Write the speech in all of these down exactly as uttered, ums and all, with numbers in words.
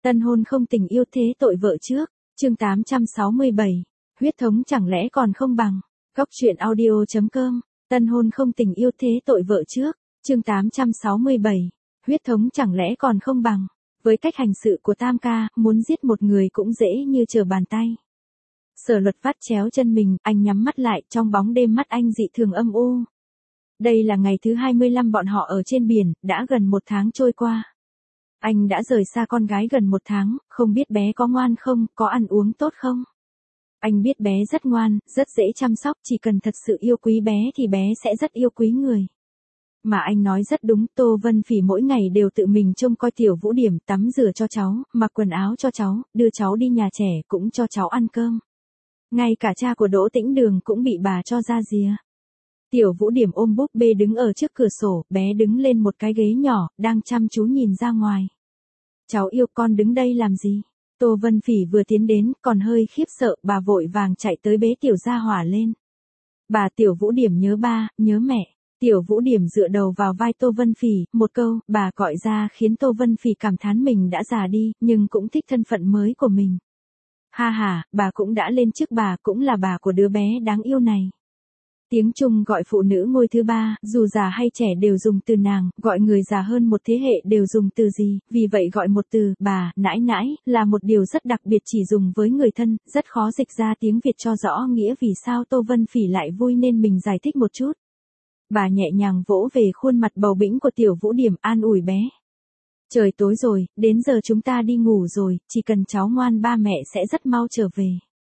Tân hôn không tình yêu thế tội vợ trước, chương tám trăm sáu mươi bảy, huyết thống chẳng lẽ còn không bằng, góc truyện audio.com, tân hôn không tình yêu thế tội vợ trước, chương tám trăm sáu mươi bảy, huyết thống chẳng lẽ còn không bằng, với cách hành sự của Tam ca, muốn giết một người cũng dễ như trở bàn tay. Sở Luật vắt chéo chân mình, anh nhắm mắt lại, trong bóng đêm mắt anh dị thường âm u. Đây là ngày thứ hai mươi lăm bọn họ ở trên biển, đã gần một tháng trôi qua. Anh đã rời xa con gái gần một tháng, không biết bé có ngoan không, có ăn uống tốt không. Anh biết bé rất ngoan, rất dễ chăm sóc, chỉ cần thật sự yêu quý bé thì bé sẽ rất yêu quý người. Mà anh nói rất đúng, Tô Vân Phỉ mỗi ngày đều tự mình trông coi Tiểu Vũ Điểm, tắm rửa cho cháu, mặc quần áo cho cháu, đưa cháu đi nhà trẻ, cũng cho cháu ăn cơm. Ngay cả cha của Đỗ Tĩnh Đường cũng bị bà cho ra rìa. Tiểu Vũ Điểm ôm búp bê đứng ở trước cửa sổ, bé đứng lên một cái ghế nhỏ, đang chăm chú nhìn ra ngoài. Cháu yêu, con đứng đây làm gì? Tô Vân Phỉ vừa tiến đến, còn hơi khiếp sợ, bà vội vàng chạy tới bế Tiểu Gia Hỏa lên. Bà Tiểu Vũ Điểm nhớ ba, nhớ mẹ. Tiểu Vũ Điểm dựa đầu vào vai Tô Vân Phỉ, một câu, bà gọi ra khiến Tô Vân Phỉ cảm thán mình đã già đi, nhưng cũng thích thân phận mới của mình. Ha ha, bà cũng đã lên trước, bà cũng là bà của đứa bé đáng yêu này. Tiếng Trung gọi phụ nữ ngôi thứ ba, dù già hay trẻ đều dùng từ nàng, gọi người già hơn một thế hệ đều dùng từ gì, vì vậy gọi một từ, bà, nãi nãi, là một điều rất đặc biệt chỉ dùng với người thân, rất khó dịch ra tiếng Việt cho rõ nghĩa vì sao Tô Vân Phỉ lại vui nên mình giải thích một chút. Bà nhẹ nhàng vỗ về khuôn mặt bầu bĩnh của Tiểu Vũ Điểm an ủi bé. Trời tối rồi, đến giờ chúng ta đi ngủ rồi, chỉ cần cháu ngoan ba mẹ sẽ rất mau trở về.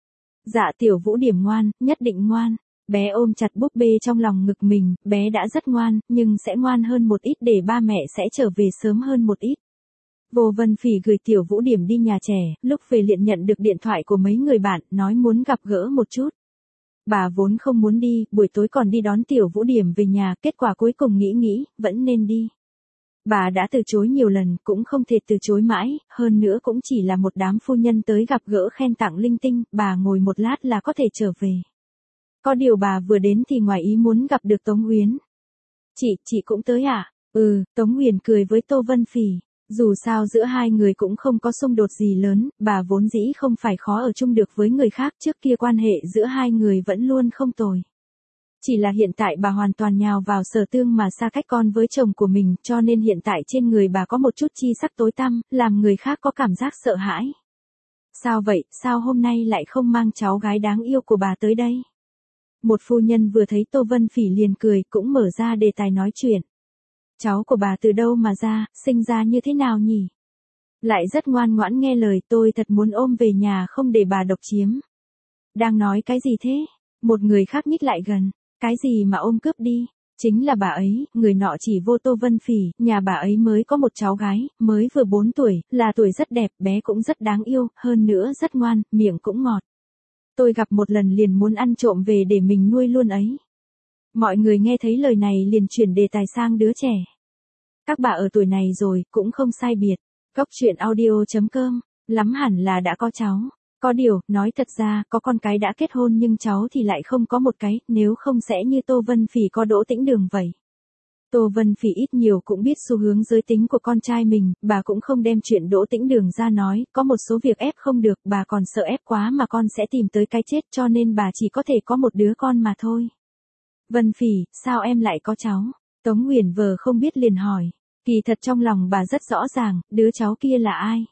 Dạ Tiểu Vũ Điểm ngoan, nhất định ngoan. Bé ôm chặt búp bê trong lòng ngực mình, bé đã rất ngoan, nhưng sẽ ngoan hơn một ít để ba mẹ sẽ trở về sớm hơn một ít. Vô Vân Phỉ gửi Tiểu Vũ Điểm đi nhà trẻ, lúc về liền nhận được điện thoại của mấy người bạn, nói muốn gặp gỡ một chút. Bà vốn không muốn đi, buổi tối còn đi đón Tiểu Vũ Điểm về nhà, kết quả cuối cùng nghĩ nghĩ, vẫn nên đi. Bà đã từ chối nhiều lần, cũng không thể từ chối mãi, hơn nữa cũng chỉ là một đám phu nhân tới gặp gỡ khen tặng linh tinh, bà ngồi một lát là có thể trở về. Có điều bà vừa đến thì ngoài ý muốn gặp được Tống Uyển. Chị, chị cũng tới à? Ừ, Tống Uyển cười với Tô Vân Phỉ. Dù sao giữa hai người cũng không có xung đột gì lớn, bà vốn dĩ không phải khó ở chung được với người khác, trước kia quan hệ giữa hai người vẫn luôn không tồi. Chỉ là hiện tại bà hoàn toàn nhào vào Sở Tương mà xa cách con với chồng của mình, cho nên hiện tại trên người bà có một chút chi sắc tối tăm, làm người khác có cảm giác sợ hãi. Sao vậy, sao hôm nay lại không mang cháu gái đáng yêu của bà tới đây? Một phu nhân vừa thấy Tô Vân Phỉ liền cười, cũng mở ra đề tài nói chuyện. Cháu của bà từ đâu mà ra, sinh ra như thế nào nhỉ? Lại rất ngoan ngoãn nghe lời, tôi thật muốn ôm về nhà không để bà độc chiếm. Đang nói cái gì thế? Một người khác nhích lại gần. Cái gì mà ôm cướp đi? Chính là bà ấy, người nọ chỉ vô Tô Vân Phỉ, nhà bà ấy mới có một cháu gái, mới vừa bốn tuổi, là tuổi rất đẹp, bé cũng rất đáng yêu, hơn nữa rất ngoan, miệng cũng ngọt. Tôi gặp một lần liền muốn ăn trộm về để mình nuôi luôn ấy. Mọi người nghe thấy lời này liền chuyển đề tài sang đứa trẻ. Các bà ở tuổi này rồi, cũng không sai biệt. Góc truyện audio.com, lắm hẳn là đã có cháu. Có điều, nói thật ra, có con cái đã kết hôn nhưng cháu thì lại không có một cái, nếu không sẽ như Tô Vân Phỉ có Đỗ Tĩnh Đường vậy. Tô Vân Phỉ ít nhiều cũng biết xu hướng giới tính của con trai mình, bà cũng không đem chuyện Đỗ Tĩnh Đường ra nói, có một số việc ép không được, bà còn sợ ép quá mà con sẽ tìm tới cái chết cho nên bà chỉ có thể có một đứa con mà thôi. Vân Phỉ, sao em lại có cháu? Tống Uyển vờ không biết liền hỏi. Kỳ thật trong lòng bà rất rõ ràng, đứa cháu kia là ai?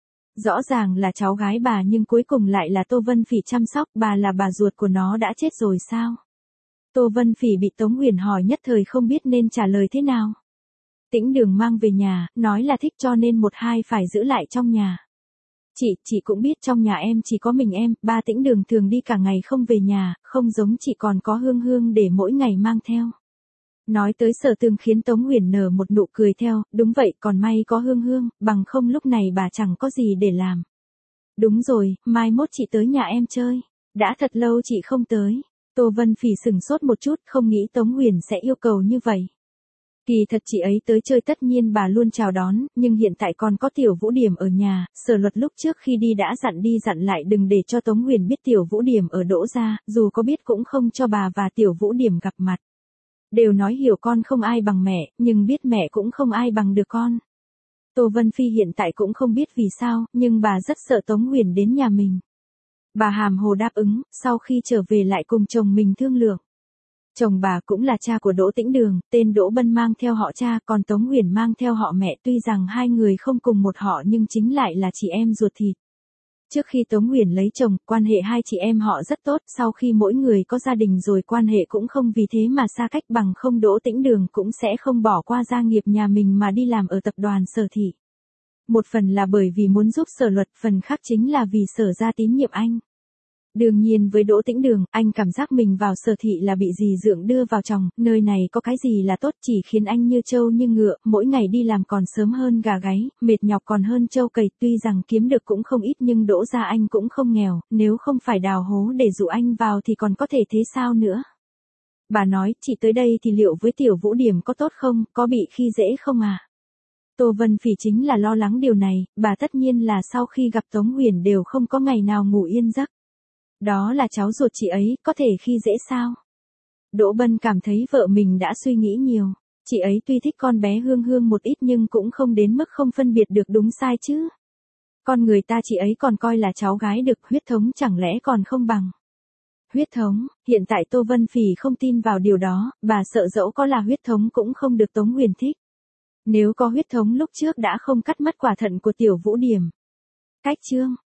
Rõ ràng là cháu gái bà nhưng cuối cùng lại là Tô Vân Phỉ chăm sóc, bà là bà ruột của nó đã chết rồi sao? Tô Vân Phỉ bị Tống Uyển hỏi nhất thời không biết nên trả lời thế nào. Tĩnh Đường mang về nhà, nói là thích cho nên một hai phải giữ lại trong nhà. Chị, chị cũng biết trong nhà em chỉ có mình em, ba Tĩnh Đường thường đi cả ngày không về nhà, không giống chị còn có Hương Hương để mỗi ngày mang theo. Nói tới Sở Tương khiến Tống Uyển nở một nụ cười theo, đúng vậy, còn may có Hương Hương, bằng không lúc này bà chẳng có gì để làm. Đúng rồi, mai mốt chị tới nhà em chơi. Đã thật lâu chị không tới. Tô Vân Phỉ sửng sốt một chút, không nghĩ Tống Uyển sẽ yêu cầu như vậy. Kỳ thật chị ấy tới chơi tất nhiên bà luôn chào đón, nhưng hiện tại còn có Tiểu Vũ Điểm ở nhà, Sở Luật lúc trước khi đi đã dặn đi dặn lại đừng để cho Tống Uyển biết Tiểu Vũ Điểm ở Đỗ gia, dù có biết cũng không cho bà và Tiểu Vũ Điểm gặp mặt. Đều nói hiểu con không ai bằng mẹ, nhưng biết mẹ cũng không ai bằng được con. Tô Vân Phi hiện tại cũng không biết vì sao, nhưng bà rất sợ Tống Uyển đến nhà mình. Bà hàm hồ đáp ứng, sau khi trở về lại cùng chồng mình thương lượng. Chồng bà cũng là cha của Đỗ Tĩnh Đường, tên Đỗ Bân mang theo họ cha, còn Tống Uyển mang theo họ mẹ, tuy rằng hai người không cùng một họ nhưng chính lại là chị em ruột thịt. Trước khi Tống Uyển lấy chồng, quan hệ hai chị em họ rất tốt, sau khi mỗi người có gia đình rồi quan hệ cũng không vì thế mà xa cách, bằng không Đỗ Tĩnh Đường cũng sẽ không bỏ qua gia nghiệp nhà mình mà đi làm ở tập đoàn Sở Thị. Một phần là bởi vì muốn giúp Sở Luật, phần khác chính là vì Sở ra tín nhiệm anh. Đương nhiên với Đỗ Tĩnh Đường, anh cảm giác mình vào Sở Thị là bị dì dượng đưa vào chồng, nơi này có cái gì là tốt, chỉ khiến anh như trâu như ngựa, mỗi ngày đi làm còn sớm hơn gà gáy, mệt nhọc còn hơn trâu cầy, tuy rằng kiếm được cũng không ít nhưng Đỗ gia anh cũng không nghèo, nếu không phải đào hố để dụ anh vào thì còn có thể thế sao nữa. Bà nói, chị tới đây thì liệu với Tiểu Vũ điểm có tốt không, có bị khi dễ không à? Tô Vân Phỉ chính là lo lắng điều này, bà tất nhiên là sau khi gặp Tống Uyển đều không có ngày nào ngủ yên giấc. Đó là cháu ruột chị ấy, có thể khi dễ sao? Đỗ Bân cảm thấy vợ mình đã suy nghĩ nhiều. Chị ấy tuy thích con bé Hương Hương một ít nhưng cũng không đến mức không phân biệt được đúng sai chứ. Con người ta chị ấy còn coi là cháu gái được, huyết thống chẳng lẽ còn không bằng. Huyết thống, hiện tại Tô Vân Phỉ không tin vào điều đó, bà sợ dẫu có là huyết thống cũng không được Tống Uyển thích. Nếu có huyết thống lúc trước đã không cắt mất quả thận của Tiểu Vũ Điểm. Cách chương